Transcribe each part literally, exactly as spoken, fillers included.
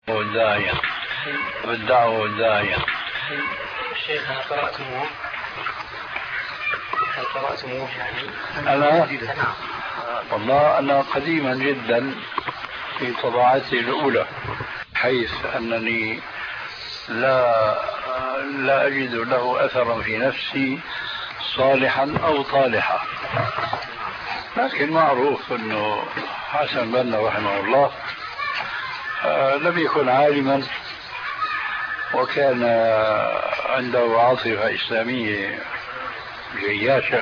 والداعية والدعوة والداعية. الشيخ هل قرأتموه؟ هل قرأتموه يعني؟ أنا؟ والله أنا قديما جدا في طبعاتي الأولى، حيث أنني لا لا أجد له أثرا في نفسي صالحا أو طالحا، لكن معروف أنه حسن بنا رحمه الله آه لم يكن عالما، وكان عنده عاطفة إسلامية جياشة،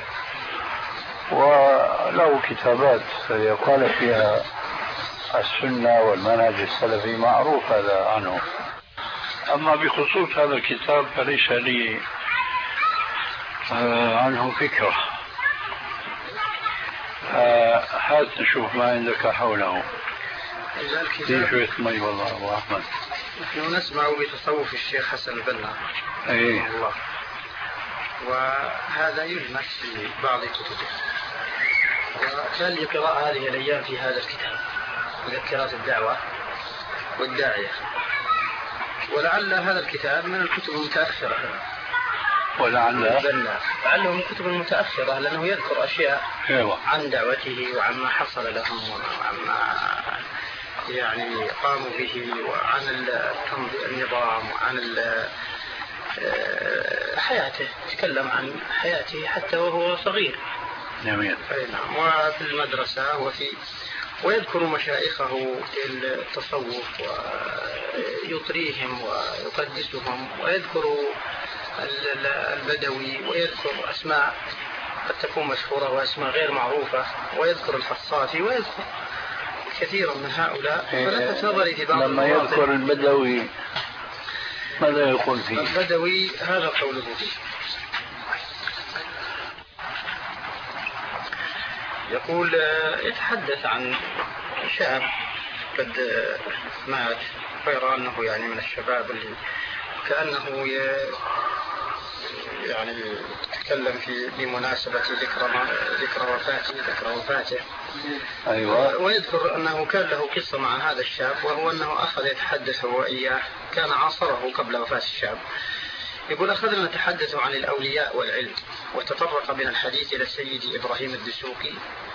وله كتابات يقال فيها السنة والمنهج السلفي، معروف هذا عنه. أما بخصوص هذا الكتاب فليس لي آه عنه فكرة. آه هات نشوف ما عندك حوله. في شوية مي والله أبو أحمد. نحن نسمع بتصوف الشيخ حسن البنا أيه. الله، وهذا يلمس في بعض كتبه، وكان لي قراءة هذه الأيام في هذا الكتاب مذكرات الدعوة والداعية، ولعل هذا الكتاب من الكتب المتأخرة، ولعل لعله من الكتب المتأخرة، لأنه يذكر أشياء أيوة. عن دعوته وعما حصل لهم وعما يعني قاموا به، وعن النظام وعن حياته، تكلم عن حياته حتى وهو صغير. جميل. نعم. وفي المدرسة وفي ويذكر مشايخه في التصوف ويطريهم ويقدسهم، ويذكر البدوي، ويذكر أسماء قد تكون مشهورة وأسماء غير معروفة، ويذكر الحصافي، ويذكر كثيرا من هؤلاء. فلفت نظري في بعض لما يذكر البدوي ماذا يقول فيه؟ البدوي هذا قوله فيه، يقول يتحدث عن شاب قد مات، ويرى أنه يعني من الشباب اللي كأنه يعني يتكلم في بمناسبة ذكرى ذكرى وفاته ذكرى وفاته أيوة. ويذكر أنه كان له قصة مع هذا الشاب، وهو أنه أخذ يتحدث هو إياه، كان عاصره قبل وفاة الشاب. يقول أخذنا نتحدث عن الأولياء والعلم، وتطرق بنا الحديث إلى سيدي إبراهيم الدسوقي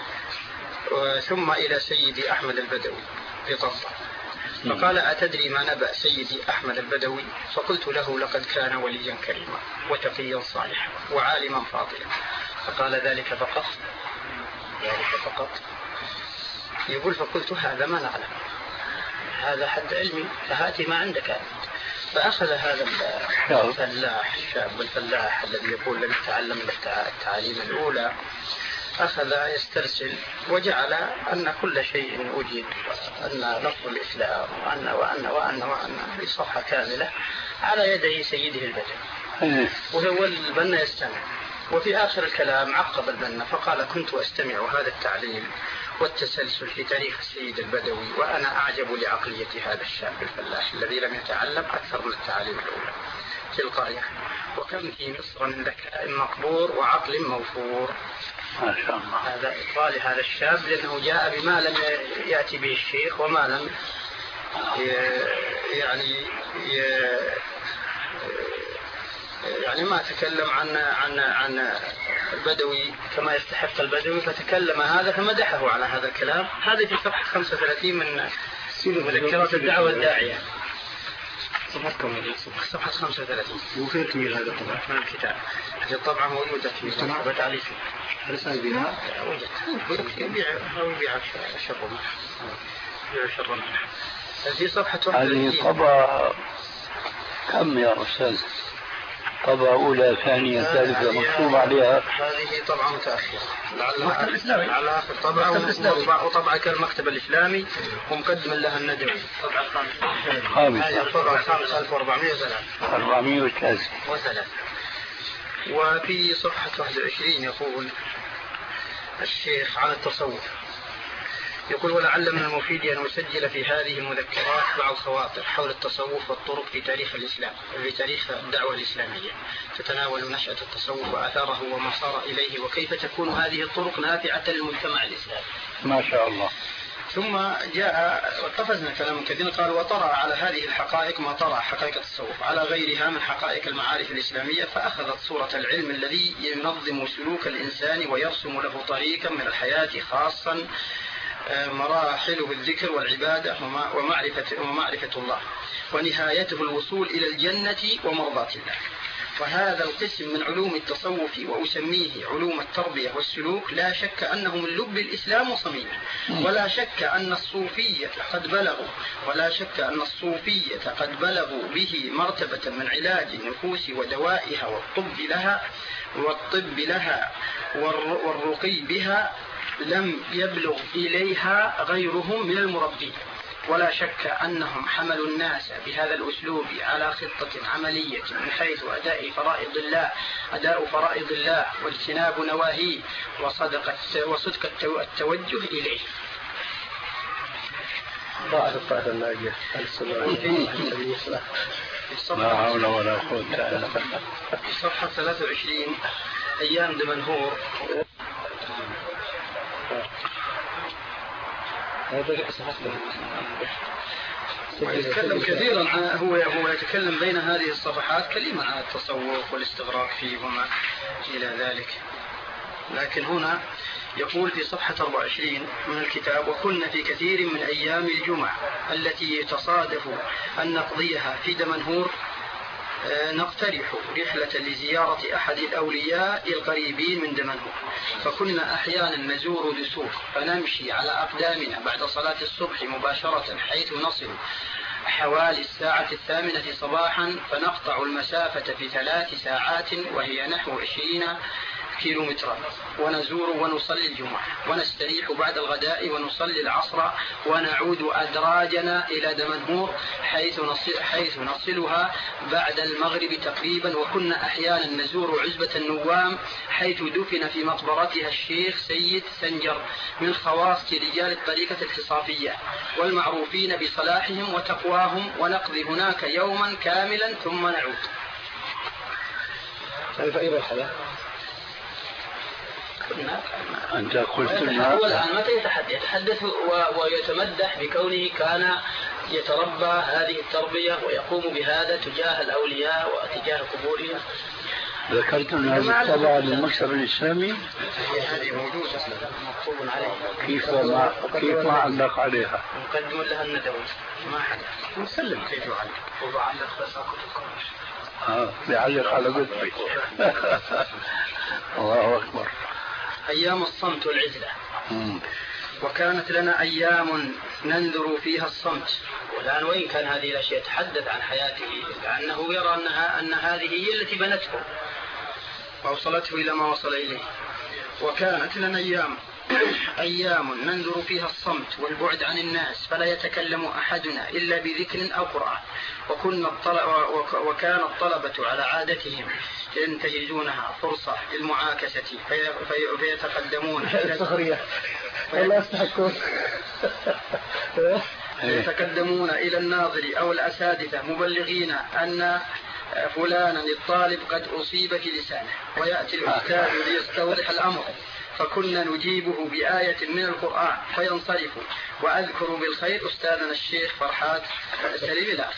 ثم إلى سيدي أحمد البدوي في طنطا، فقال أتدري ما نبأ سيدي أحمد البدوي؟ فقلت له لقد كان وليا كريما وتقيا صالحا وعالما فاضلا. فقال ذلك فقط؟ ذلك فقط؟ يقول فقلت هذا ما نعلم، هذا حد علمي، فهاتي ما عندك أنت. فأخذ هذا الفلاح الشاب الفلاح الذي يقول لم يتعلم التعاليم الأولى، أخذ يسترسل وجعل أن كل شيء وجد، أن لفظ الإسلام وأن وأن وأن وأن في صفحة كاملة على يدي سيده البدوي، وهو البنا يستمع. وفي آخر الكلام عقب البنا فقال كنت أستمع هذا التعليم والتسلسل في تاريخ السيد البدوي، وأنا أعجب لعقلية هذا الشاب الفلاح الذي لم يتعلم أكثر من التعاليم الأولى في القرية، وكم في مصر من ذكاء مقبور وعقل موفور. ما شاء الله. هذا إطلال هذا الشاب، لأنه جاء بما لم يأتي به الشيخ، وما لم يعني يعني ما تكلم عن عن عن البدوي كما يستحق البدوي، فتكلم هذا فمدحه على هذا الكلام. هذه في صفحة خمسة وثلاثين من مذكرات الدعوة الداعية، صفحة خمسة وثلاثين. وفين تميل هذا الطبع من الكتاب؟ هذه الطبعة موجودة في مكتبة تعليق. رسالة بها وجدت يبيع أو يبيع شرنا يبيع شرنا في صفحة واحد. هذه طبعة كم يا أستاذ؟ طبعة أولى ثانية ثالثة مكتوب عليها؟ هذه طبعة متأخرة لعلها على آخر طبعة، وطبعة كالمكتب الإسلامي، ومقدم لها الندوي طبعة خامسة. هذه الطبعة الخامسة ألف وأربعمائة وثلاثة أربعمائة وثلاثة وثلاثة. وفي صفحة واحد وعشرين يقول الشيخ عن التصوف، يقول ولعل من المفيد أن أسجل في هذه المذكرات بعض خواطر حول التصوف والطرق في تاريخ الإسلام، في تاريخ الدعوة الإسلامية، تتناول نشأة التصوف وآثاره وما صار إليه، وكيف تكون هذه الطرق نافعة للمجتمع الإسلامي. ما شاء الله. ثم جاء وقفزنا كلام كثير قال وطرأ على هذه الحقائق ما طرأ حقائق التصوف على غيرها من حقائق المعارف الإسلامية، فأخذت صورة العلم الذي ينظم سلوك الإنسان ويرسم له طريقا من الحياة خاصا مراحله الذكر والعبادة ومعرفة, ومعرفة الله، ونهايته الوصول إلى الجنة ومرضاة الله. وهذا القسم من علوم التصوف وأسميه علوم التربية والسلوك لا شك أنه من لب الإسلام وصميمه، ولا شك أن الصوفية قد بلغوا ولا شك أن الصوفية قد بلغوا به مرتبة من علاج النفوس ودوائها والطب لها والطب لها والرقي بها لم يبلغ إليها غيرهم من المربين. ولا شك أنهم حملوا الناس بهذا الأسلوب على خطة عملية من حيث أداء فرائض الله أداء فرائض الله واجتناب نواهيه وصدق وصدق التوجه إليه. لا حول ولا قوة إلا بالله. صفحة ثلاثة وعشرين أيام دمنهور. ويتكلم كثيرا عن هو هو يتكلم بين هذه الصفحات كلمة عن التصوف والاستغراق فيه وما إلى ذلك، لكن هنا يقول في صفحة أربعة وعشرين من الكتاب: وكنا في كثير من أيام الجمعة التي يتصادف أن نقضيها في دمنهور نقترح رحلة لزيارة أحد الأولياء القريبين من دمنهور، فكنا أحيانا نزور دسوق فنمشي على أقدامنا بعد صلاة الصبح مباشرة حيث نصل حوالي الساعة الثامنة صباحا، فنقطع المسافة في ثلاث ساعات وهي نحو عشرين كيلومترا، ونزور ونصلي الجمعة ونستريح بعد الغداء ونصلي العصر ونعود أدراجنا إلى دمنهور حيث نصل حيث نصلها بعد المغرب تقريبا. وكنا أحيانا نزور عزبة النوام حيث دفن في مقبرتها الشيخ سيد سنجر من خواص رجال الطريقة التصافية والمعروفين بصلاحهم وتقواهم، ونقضي هناك يوما كاملا ثم نعود. فأين الحياة؟ أنت قلت لنا هو الآن متى يتحدث ويتمدح بكونه كان يتربى هذه التربية ويقوم بهذا تجاه الأولياء وتجاه قبورهم. ذكرت أن هذا الطبع للمكتب الإسلامي هذه موجودة مكتوب عليها. كيف ما كيف ما علق عليها؟ مقدم لها الندوي ما حد مسلم كيف يعلق وبعلق بس اه بيعلق على قدري. الله أكبر. أيام الصمت والعزلة. وكانت لنا أيام ننذر فيها الصمت. والآن وين كان هذه الأشياء يتحدث عن حياته لأنه يرى أنها أن هذه هي التي بنته وأوصلته إلى ما وصل إليه. وكانت لنا أيام أيام ننذر فيها الصمت والبعد عن الناس فلا يتكلم أحدنا إلا بذكر أو قرآن. وكنا وكان الطلبة على عادتهم ينتهزونها فرصة للمعاكسة في فيتقدمون يتقدمون إلى الناظر أو الأساتذة مبلغين أن فلانا الطالب قد أصيب في لسانه، ويأتي الأستاذ ليستوضح الأمر فكنا نجيبه بآية من القرآن فينصرف، وأذكر بالخير أستاذنا الشيخ فرحات سليم الآخر.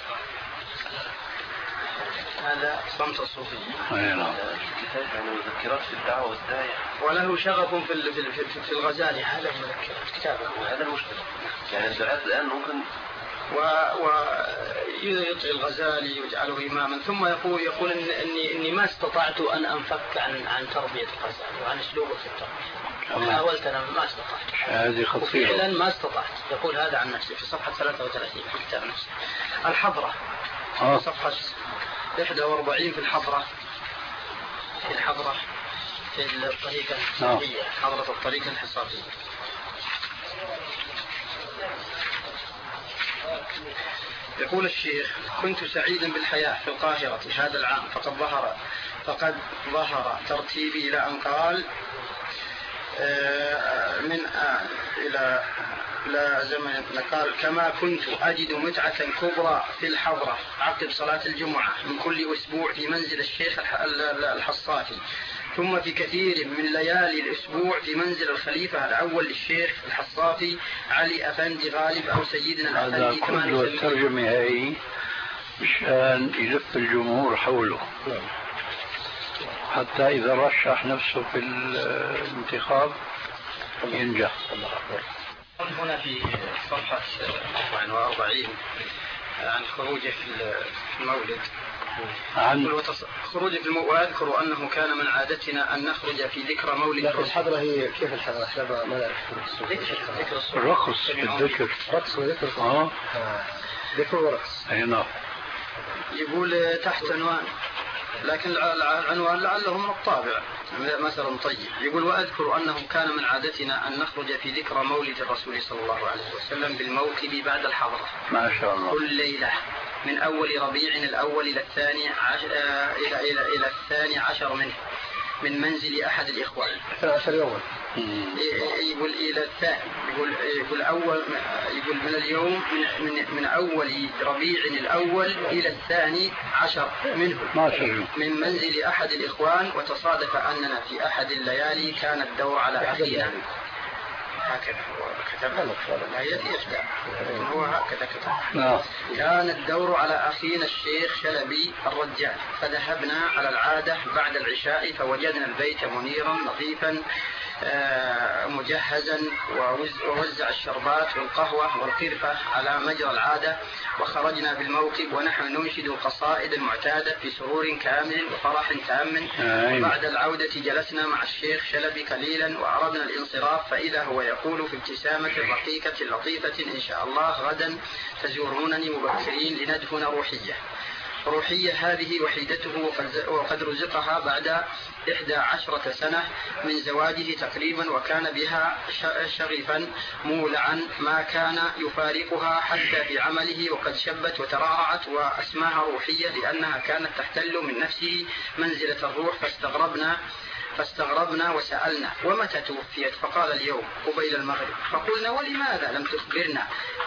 هذا صمت الصوفي. مذكرات في الدعوة والداعية، وله شغف في في في الغزالي. هذا مذكرات كتابه. هذا المشكلة. يعني الدعاة الآن ممكن ويطغي الغزالي ويجعله إماما ثم يقول يقول إن إني إني ما استطعت أن أنفك عن عن تربية الغزالي وعن أسلوبه في التربية. حاولت أنا ما استطعت. هذه خطيرة. فعلا ما استطعت. يقول هذا عن نفسه في صفحة ثلاثة وثلاثين في كتاب نفسه. الحضرة. آه. صفحة إحدى وأربعين في الحضرة. في الحضرة في الطريقة الحصابية. حضرة الطريقة الحصابية. يقول الشيخ: كنت سعيدا بالحياة في القاهرة هذا العام فقد ظهر فقد ظهر ترتيبي إلى أن قال من آه إلى لا زمن قال كما كنت أجد متعة كبرى في الحضرة عقب صلاة الجمعة من كل أسبوع في منزل الشيخ الحصافي ثم في كثير من ليالي الأسبوع في منزل الخليفة الأول للشيخ الحصافي علي أفندي غالب أو سيدنا هذا الأفندي كما كله نسميه. الترجمة هي مشان يلف الجمهور حوله حتى إذا رشح نفسه في الانتخاب ينجح. هنا في صفحة أربعة وأربعين عن خروجه في المولد، عن خروجه في المولد، وأذكر أنه كان من عادتنا أن نخرج في ذكرى مولد لكن الحضرة هي كيف الحضرة؟ الحضرة ما نعرف. ذكر الصبح. الرقص بالذكر. رقص وذكر. اه ذكر ورقص. اي نعم. يقول تحت عنوان، لكن العنوان لعله من الطابع مثلا طيب. يقول وأذكر أنه كان من عادتنا أن نخرج في ذكرى مولد الرسول صلى الله عليه وسلم بالموكب بعد الحضرة ما شاء الله كل ليلة من أول ربيع الأول إلى الثاني عش... إلى إلى إلى الثاني عشر منه من منزل أحد الإخوان. عشر يوما. يقول إلى الثاني، يقول يقول أول، يقول من اليوم من من, من أول ربيع الأول إلى الثاني عشر منه ما شاء الله من منزل أحد الإخوان. وتصادف أننا في أحد الليالي كان الدور على أخينا. هكذا هو كتب هي إحدى هو هكذا كتب. كان الدور على أخينا الشيخ شلبي الرجال، فذهبنا على العادة بعد العشاء فوجدنا البيت منيرا نظيفا مجهزا، ووزع الشربات والقهوة والقرفة على مجرى العادة، وخرجنا بالموكب ونحن ننشد القصائد المعتادة في سرور كامل وفرح تام. وبعد العودة جلسنا مع الشيخ شلبي قليلا وأردنا الانصراف، فإذا هو يقول في ابتسامة رقيقة لطيفة إن شاء الله غدا تزورونني مبكرين لندفن روحية. روحية هذه وحيدته وقد رزقها بعد إحدى عشرة سنة من زواجه تقريبا، وكان بها شغفا مولعا ما كان يفارقها حتى في عمله، وقد شبت وترعرعت وأسماها روحية لأنها كانت تحتل من نفسه منزلة الروح. فاستغربنا فاستغربنا وسألنا ومتى توفيت؟ فقال اليوم قبيل المغرب. فقلنا ولماذا لم تخبرنا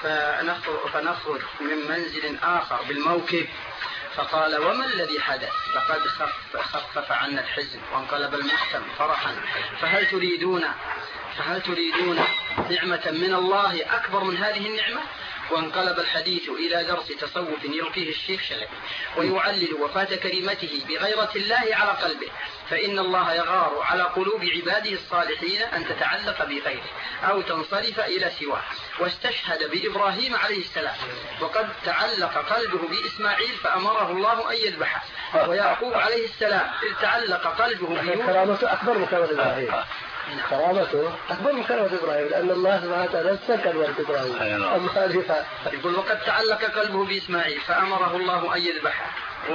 فنخرج من منزل آخر بالموكب؟ فقال وما الذي حدث؟ لقد خف خفف عنا الحزن وانقلب المحكم فرحا، فهل تريدون فهل تريدون نعمة من الله أكبر من هذه النعمة؟ وانقلب الحديث إلى درس تصوف يلقيه الشيخ شلبي ويعلل وفاة كلمته بغيرة الله على قلبه، فإن الله يغار على قلوب عباده الصالحين أن تتعلق بغيره أو تنصرف إلى سواه. واستشهد بإبراهيم عليه السلام وقد تعلق قلبه بإسماعيل فأمره الله أن يذبحه، ويعقوب عليه السلام إذ تعلق قلبه بيوسف. كرامته أكبر من كرامة إبراهيم. كرامته أكبر من كرامة إبراهيم لأن الله سبحانه وتعالى استنكر ولد إبراهيم. يقول وقد تعلق قلبه بإسماعيل فأمره الله أن يذبحه،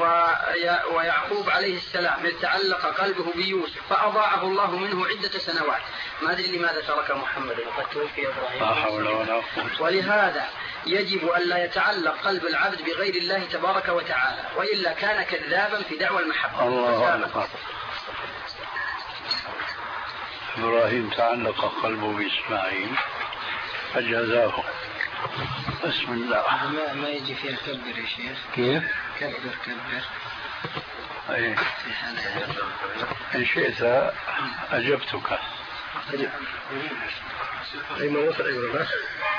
ويعقوب عليه السلام إذ تعلق قلبه بيوسف فأضاعه الله منه عدة سنوات. ما أدري لماذا ترك محمد وقد توفي إبراهيم. ولهذا يجب أن لا يتعلق قلب العبد بغير الله تبارك وتعالى، وإلا كان كذابا في دعوى المحبة. الله إبراهيم تعلق قلبه بإسماعيل فجزاه. بسم الله. ما, ما يجي فيها كبر يا شيخ. كيف؟ كبر كبر. أي. إن شئت أجبتك. أي ما وصل أيضا.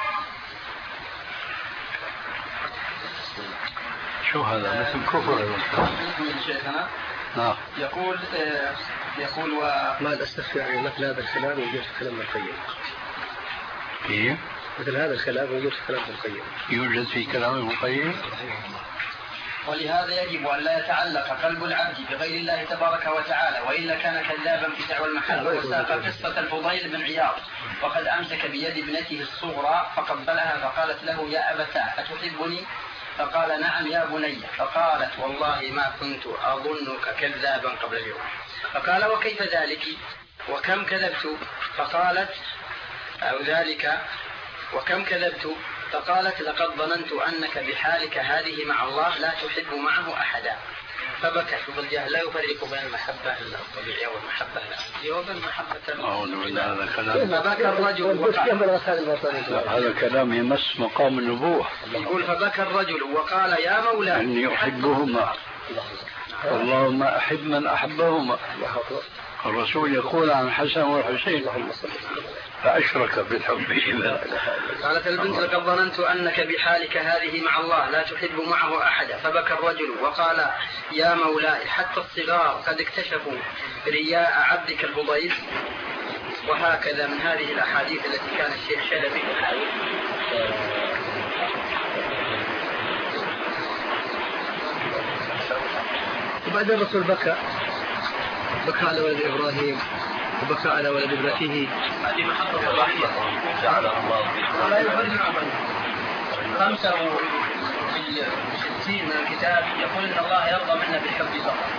شو هذا مثل كفر شيخنا. نعم. يقول آه يقول و ما الأستغفر يعني مثل هذا الكلام يوجد في كلام القيم. كيف؟ مثل هذا الكلام يوجد في كلام القيم. يوجد في كلام القيم. ولهذا يجب أن لا يتعلق قلب العبد بغير الله تبارك وتعالى، وإلا كان كذابا في دعوى المحبة. وساق قصة الفضيل بن عياض وقد أمسك بيد ابنته الصغرى فقبلها فقالت له يا أبتاه أتحبني؟ فقال نعم يا بني. فقالت والله ما كنت أظنك كذابا قبل اليوم. فقال وكيف ذلك وكم كذبت؟ فقالت أو ذلك وكم كذبت؟ فقالت لقد ظننت أنك بحالك هذه مع الله لا تحب معه أحدا. فبكى. شوف الجهل لا يفرق بين المحبة الطبيعية والمحبة جوابا محبة. أعوذ بالله هذا كلام. فبكى الرجل هذا كلام يمس مقام النبوة. يقول فبكى الرجل وقال يا مولاي إني أحبهما اللهم أحب من أحبهما. الرسول يقول عن الحسن والحسين فأشرك بالحب إذا. قالت البنت لقد ظننت أنك بحالك هذه مع الله لا تحب معه أحدا، فبكى الرجل وقال يا مولاي حتى الصغار قد اكتشفوا رياء عبدك الفضيل. وهكذا من هذه الأحاديث التي كان الشيخ شلبي يحاول. وبعد الرسول بكى بكى على ولد إبراهيم وبكى على ولد ابنته. هذه محطة الرحمة جعلها الله ولا يفرج عن خمسة وستين من الكتاب يقول إن الله يرضى منا بالحب فقط.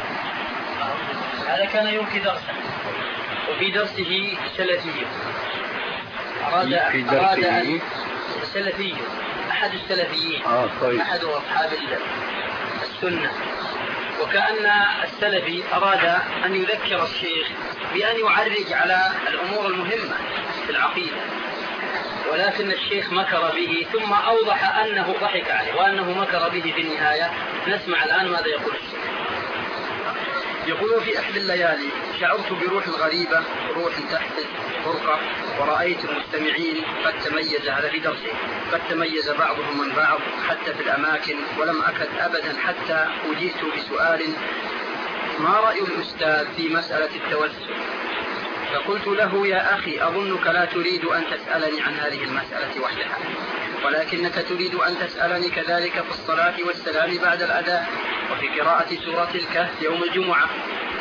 هذا كان يلقي درسا، وفي درسه سلفي أراد في درسه سلفي أحد السلفيين آه طيب. أحد أصحاب السنة، وكأن السلفي أراد أن يذكر الشيخ بأن يعرج على الأمور المهمة في العقيدة، ولكن الشيخ مكر به ثم أوضح أنه ضحك عليه وأنه مكر به في النهاية. نسمع الآن ماذا يقول الشيخ. يقول في إحدى الليالي شعرت بروح غريبة، روح تحت فرقة، ورأيت المستمعين قد تميز، هذا في درسه، قد تميز بعضهم من بعض حتى في الأماكن، ولم أكد أبدا حتى أجيت بسؤال ما رأي الأستاذ في مسألة التوسل؟ فقلت له يا أخي أظنك لا تريد أن تسألني عن هذه المسألة وحدها، ولكنك تريد أن تسألني كذلك في الصلاة والسلام بعد الأذان، وفي قراءة سورة الكهف يوم الجمعة،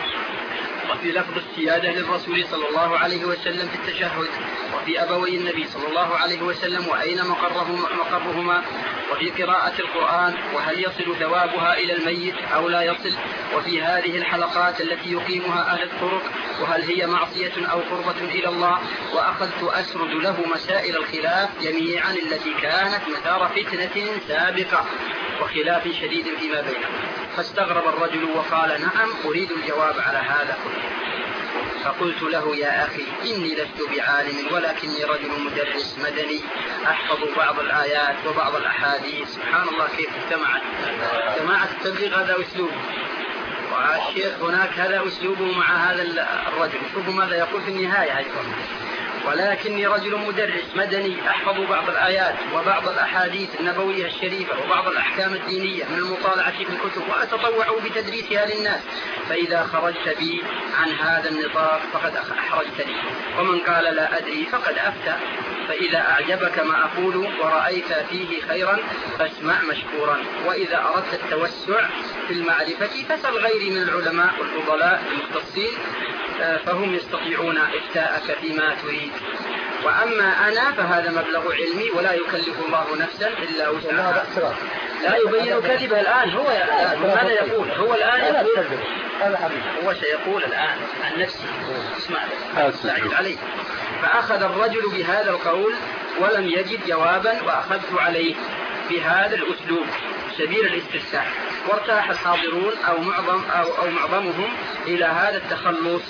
وفي لفظ السيادة للرسول صلى الله عليه وسلم في التشهد، وفي أبوي النبي صلى الله عليه وسلم وأين مقرهما, مقرهما وفي قراءة القرآن، وهل يصل ثوابها إلى الميت أو لا يصل، وفي هذه الحلقات التي يقيمها أهل الطرق، وهل هي معصية أو قربة إلى الله. وأخذت أسرد له مسائل الخلاف جميعا التي كانت مثار فتنة سابقة وخلاف شديد فيما بينهم. فاستغرب الرجل وقال نعم أريد الجواب على هذا كله. فقلت له يا أخي إني لست بعالم ولكني رجل مدرس مدني أحفظ بعض الآيات وبعض الأحاديث. سبحان الله كيف اجتمعت جماعة التبليغ، هذا أسلوب، والشيخ هناك هذا أسلوبه مع هذا الرجل. شوفوا ماذا يقول في النهاية أيضا، ولكني رجل مدرس مدني أحفظ بعض الآيات وبعض الأحاديث النبوية الشريفة وبعض الأحكام الدينية من المطالعة في الكتب، وأتطوع بتدريسها للناس، فإذا خرجت بي عن هذا النطاق فقد أحرجتني، ومن قال لا أدري فقد أفتى. فإذا أعجبك ما أقول ورأيت فيه خيرا فاسمع مشكورا، وإذا أردت التوسع في المعرفة فسل غيري من العلماء والفضلاء المختصين فهم يستطيعون إفتاءك فيما تريد، وأما أنا فهذا مبلغ علمي ولا يكلف الله نفسا إلا وسعها. لا يبين كذبه الآن، هو ماذا يقول؟ هو الآن يقول، هو سيقول الآن عن نفسه. اسمع سعيد عليه. فأخذ الرجل بهذا القول ولم يجد جوابا، وأخذت عليه بهذا الأسلوب سبيل الاستفسار، وارتاح الحاضرون أو معظم أو, أو معظمهم إلى هذا التخلص،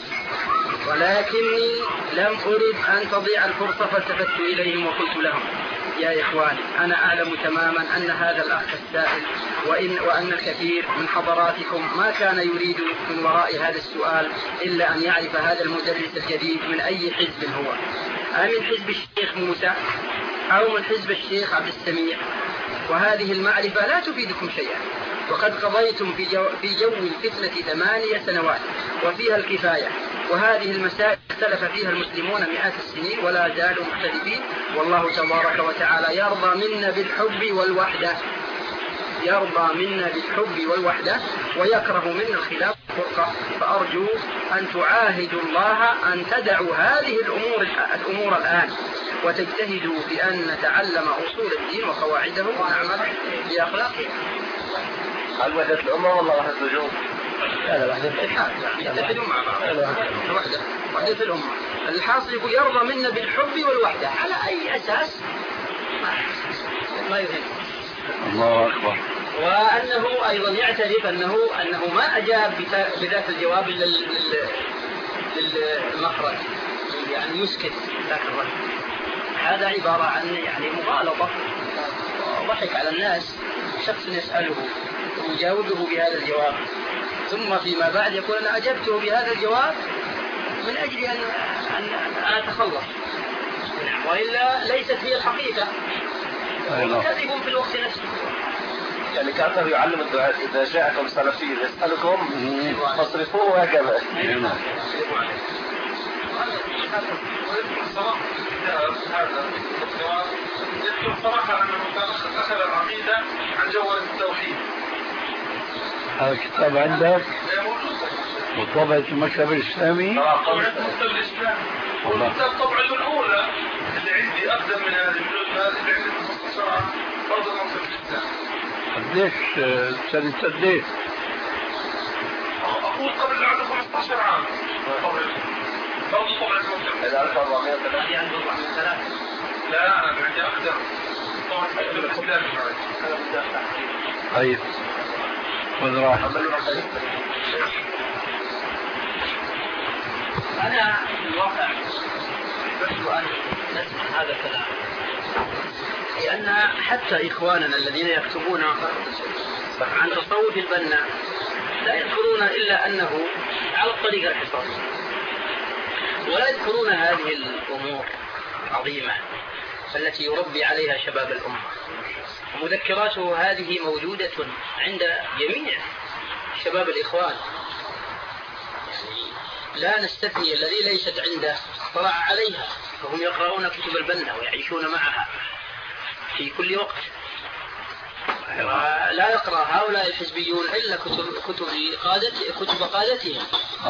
ولكني لم أرد أن تضيع الفرصة، فالتفت إليهم وقلت لهم يا إخواني أنا أعلم تماما أن هذا الأخ السائل وإن, وأن الكثير من حضراتكم ما كان يريد من وراء هذا السؤال إلا أن يعرف هذا المدرس الجديد من أي حزب هو، أمن حزب الشيخ موسى أو من حزب الشيخ عبد السميع، وهذه المعرفة لا تفيدكم شيئا، وقد قضيتم في جو, في جو الفتنة ثمانية سنوات وفيها الكفاية، وهذه المسائل اختلف فيها المسلمون مئات السنين ولا زالوا مختلفين، والله تبارك وتعالى يرضى منا بالحب والوحدة، يرضى منا بالحب والوحدة ويكره منا الخلاف والفرقة. فأرجو أن تعاهدوا الله أن تدعوا هذه الأمور, الأمور الآن وتجتهدوا بأن نتعلم أصول الدين وقواعده ونعمل بأخلاقه. هل وحدة الأمة ولا وحدة الوجود؟ لا وحدة الاتحاد، يتحدوا مع بعض. وحدة وحدة الأمة. الحاصل يقول يرضى منا بالحب والوحدة، على أي أساس ما يهم. الله أكبر. وأنه أيضا يعترف أنه أنه ما أجاب بذات الجواب للمخرج، يعني يسكت ذاك الرجل. هذا عبارة عن يعني مغالطة، ضحك على الناس. شخص يسأله ويجاوبه بهذا الجواب، ثم فيما بعد يقول أنا أجبته بهذا الجواب من أجل أن أن أتخلص منها، وإلا ليست هي الحقيقة، كذب في الوقت نفسه. يعني كأنه يعلم الدعاة إذا جاءكم سلفي يسألكم فاصرفوه وهكذا. صراحة أنه أخذ العقيدة عن جوهرة التوحيد. هذا الكتاب عندك؟ وطبعة المكتب الإسلامي؟ طبعة المكتب الإسلامي. والكتاب طبعته الأولى اللي عندي أقدم من هذه هذه اللي عندي مختصرة عن فرض المكتب الإسلامي. قديش سنة قديش؟ أقول قبل عنده خمسة عشر عام. برضه طبعة المكتب. إذا ألف وأربعمائة وثلاثة. يعني أربعة من ثلاثة. لا أنا عندي أقدم. طبعة المكتب الإسلامي معي. طيب. خذ راحة. أنا في الواقع أحب أن نسمع هذا الكلام، لأن حتى إخواننا الذين يكتبون عن تصوف البنا لا يذكرون إلا أنه على الطريقة الحصرية، ولا يذكرون هذه الأمور العظيمة التي يربي عليها شباب الأمة. مذكراته هذه موجودة عند جميع شباب الإخوان، لا نستثني الذي ليست عنده اطلاع عليها، فهم يقرؤون كتب البنا ويعيشون معها في كل وقت، ولا يقرأ هؤلاء الحزبيون إلا كتب كتب قادة كتب قادتهم.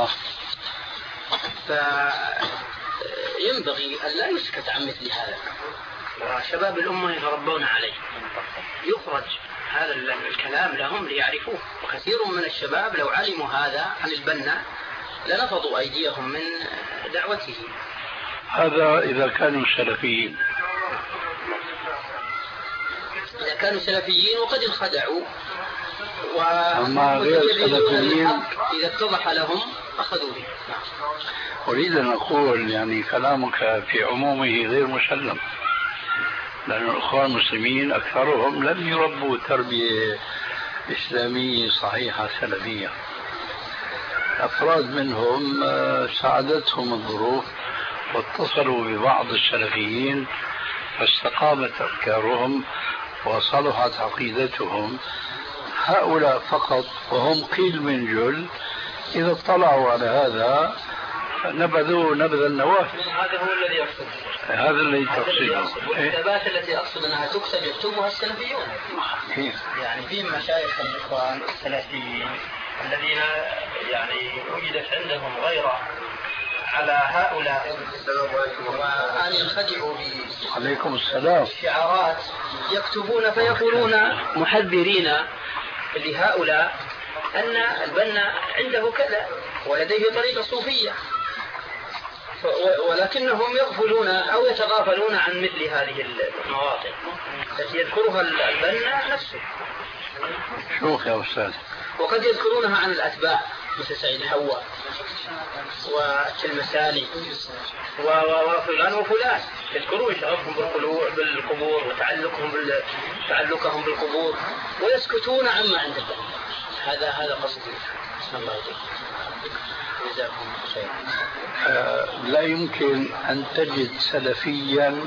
فينبغي أن لا يسكت عن مثل هذا، وشباب الأمة يتربون عليه، يخرج هذا الكلام لهم ليعرفوه. وكثير من الشباب لو علموا هذا عن البنا لنفضوا أيديهم من دعوته. هذا إذا كانوا سلفيين. إذا كانوا سلفيين وقد انخدعوا أما غير سلفيين إذا اتضح لهم أخذوا به. أريد أن أقول يعني كلامك في عمومه غير مسلم، لأن الأخوان المسلمين أكثرهم لم يربوا تربية إسلامية صحيحة سلفية. أفراد منهم ساعدتهم الظروف واتصلوا ببعض السلفيين فاستقامت أفكارهم وصلحت عقيدتهم. هؤلاء فقط، وهم قيل من جل، إذا اطلعوا على هذا نبذوا نبذ النواة. هذا هو الذي يقصد، هذا الذي تقصده. والكتابات التي أقصد أنها تكتب يكتبها السلفيون. كيف؟ يعني في مشايخ الإخوان السلفيين الذين يعني وجدت عندهم غيرة على هؤلاء وأن ينخدعوا عليكم السلام بشعارات يكتبون فيقولون محذرين لهؤلاء أن البنا عنده كذا ولديه طريقة صوفية، ولكنهم يغفلون أو يتغافلون عن مثل هذه المواطن التي يذكرها البنا نفسه. شوف يا أستاذ، وقد يذكرونها عن الأتباع مثل سعيد حواء والتلمساني وفلان وفلان، يذكرون شغفهم بالقبور وتعلقهم تعلقهم بالقبور ويسكتون عما عند الله. هذا هذا قصدي. الله يجزاك. جزاكم خير. لا يمكن أن تجد سلفيا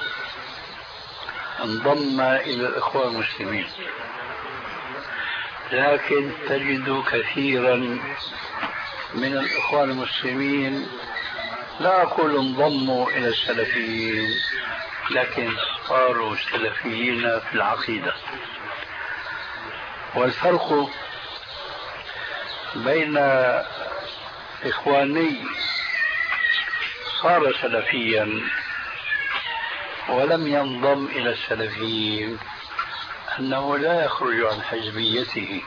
انضم إلى الإخوان المسلمين، لكن تجد كثيرا من الإخوان المسلمين لا أقول انضموا إلى السلفيين، لكن صاروا سلفيين في العقيدة. والفرق بين إخواني صار سلفيا ولم ينضم إلى السلفيين أنه لا يخرج عن حزبيته،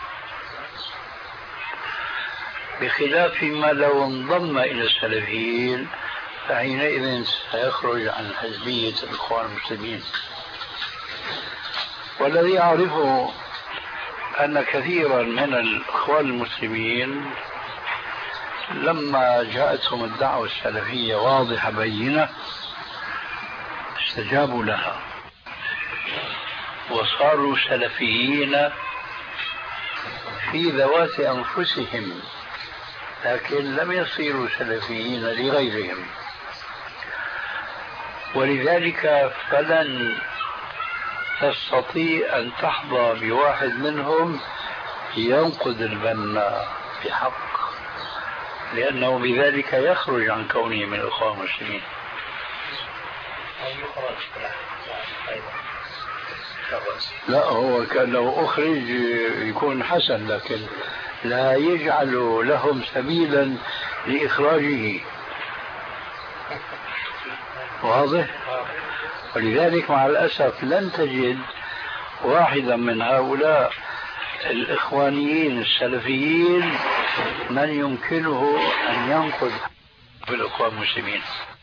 بخلاف ما لو انضم إلى السلفيين فحينئذ سيخرج عن حزبية الإخوان المسلمين. والذي أعرفه أن كثيرا من الإخوان المسلمين لما جاءتهم الدعوة السلفية واضحة بينة استجابوا لها وصاروا سلفيين في ذوات أنفسهم، لكن لم يصيروا سلفيين لغيرهم، ولذلك فلن تستطيع أن تحظى بواحد منهم ينقد البنا بحق، لأنه بذلك يخرج عن كونه من الإخوان المسلمين. لا، هو كان لو أخرج يكون حسن، لكن لا يجعل لهم سبيلا لإخراجه. واضح؟ ولذلك مع الأسف لن تجد واحدا من هؤلاء الإخوانيين السلفيين من يمكنه أن ينقذ في الإخوان المسلمين.